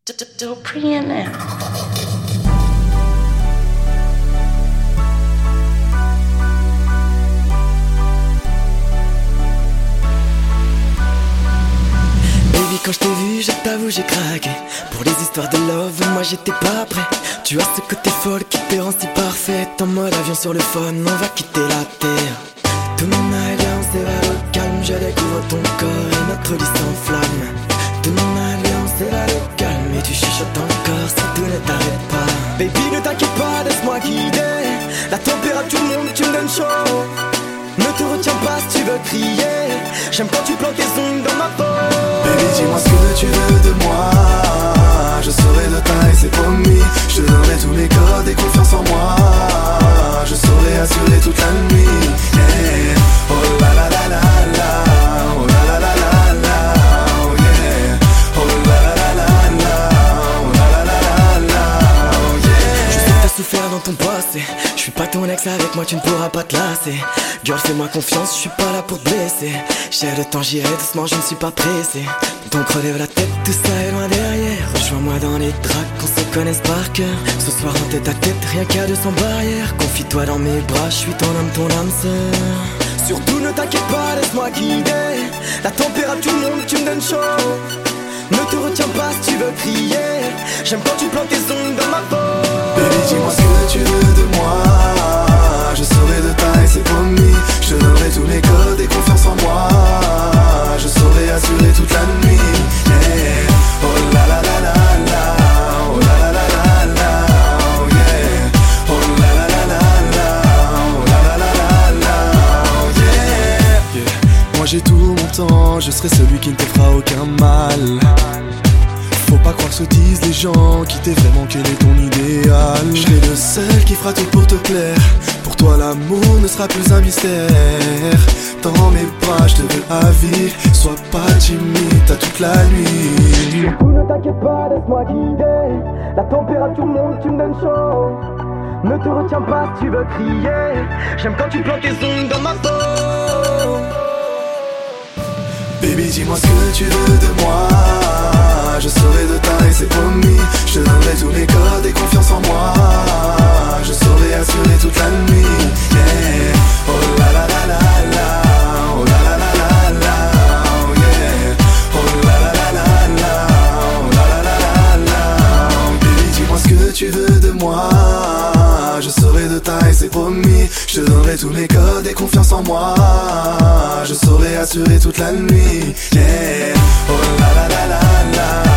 Pretty now. Quand je t'ai vu, je t'avoue, j'ai craqué. Pour les histoires de love, moi j'étais pas prêt. Tu as ce côté folle qui te rend si parfaite. En mode avion sur le phone, on va quitter la terre. Tout mon alliance est vers le calme. Je découvre ton corps et notre lit s'enflamme. Tout mon alliance est vers le calme. Et tu chuchotes encore si tout ne t'arrête pas. Baby, ne t'inquiète pas, laisse-moi guider. La température monte, tu me donnes chaud. Ne te retiens pas si tu veux crier. J'aime quand tu plantes tes ongles dans ma peau. Baby, dis-moi ce que tu veux de moi. Je serai de taille, c'est promis. Je te donnerai tous mes codes et confiance en moi. Je saurai assurer toute la nuit, yeah. Oh la la la la la. Oh la la la la la. Oh yeah. Oh la la la la la. Oh la la la la la. Oh yeah. Je sais que t'as souffert dans ton passé. Je suis pas ton ex, avec moi tu ne pourras pas te lasser. Girl, fais-moi confiance, je suis pas là pour te blesser. J'ai le temps, j'irai doucement, je ne suis pas pressé. Donc relève la tête, tout ça est loin derrière. Rejoins-moi dans les tracks, qu'on se connaisse par cœur. Ce soir en tête à tête, rien qu'à 200 barrières. Confie-toi dans mes bras, je suis ton homme, ton âme sœur. Surtout ne t'inquiète pas, laisse-moi guider. La température monte, tu me donnes chaud. Ne te retiens pas si tu veux crier. J'aime quand tu plantes tes ongles dans ma peau. Baby, dis-moi ce que tu veux de moi. Je serai de taille, c'est promis. Je te donnerai tous mes codes et confiance en moi. Je saurai assurer toute la nuit, yeah. Oh la la la la la. Oh la la la la la. Oh yeah. Oh la la la la la. Oh la la la la la. Oh yeah, yeah. Moi j'ai tout mon temps, je serai celui qui ne te fera aucun mal. Faut pas croire ce que disent les gens, qui t'aient vraiment quel est ton idéal. Je serai le seul qui fera tout pour te plaire. Pour toi l'amour ne sera plus un mystère. Dans mes bras je te veux à vivre. Sois pas timide, t'as toute la nuit. Surtout ne t'inquiète pas, laisse-moi guider. La température monte, tu me donnes chaud. Ne te retiens pas si tu veux crier. J'aime quand tu plantes tes ongles dans ma peau. Baby, dis-moi ce que tu veux de moi. Je serai de taille, c'est promis. Je te donnerai tous mes codes et confiance en moi. Je saurai assurer toute la nuit, yeah. Oh la la la la la. Oh la la la la la. Oh yeah. Oh la la la la la. Oh la la la la la. Baby, dis-moi ce que tu veux de moi. Je serai de taille, c'est promis. Je te donnerai tous mes codes et confiance en moi. Je saurai assurer toute la nuit, yeah. Oh la la la la la.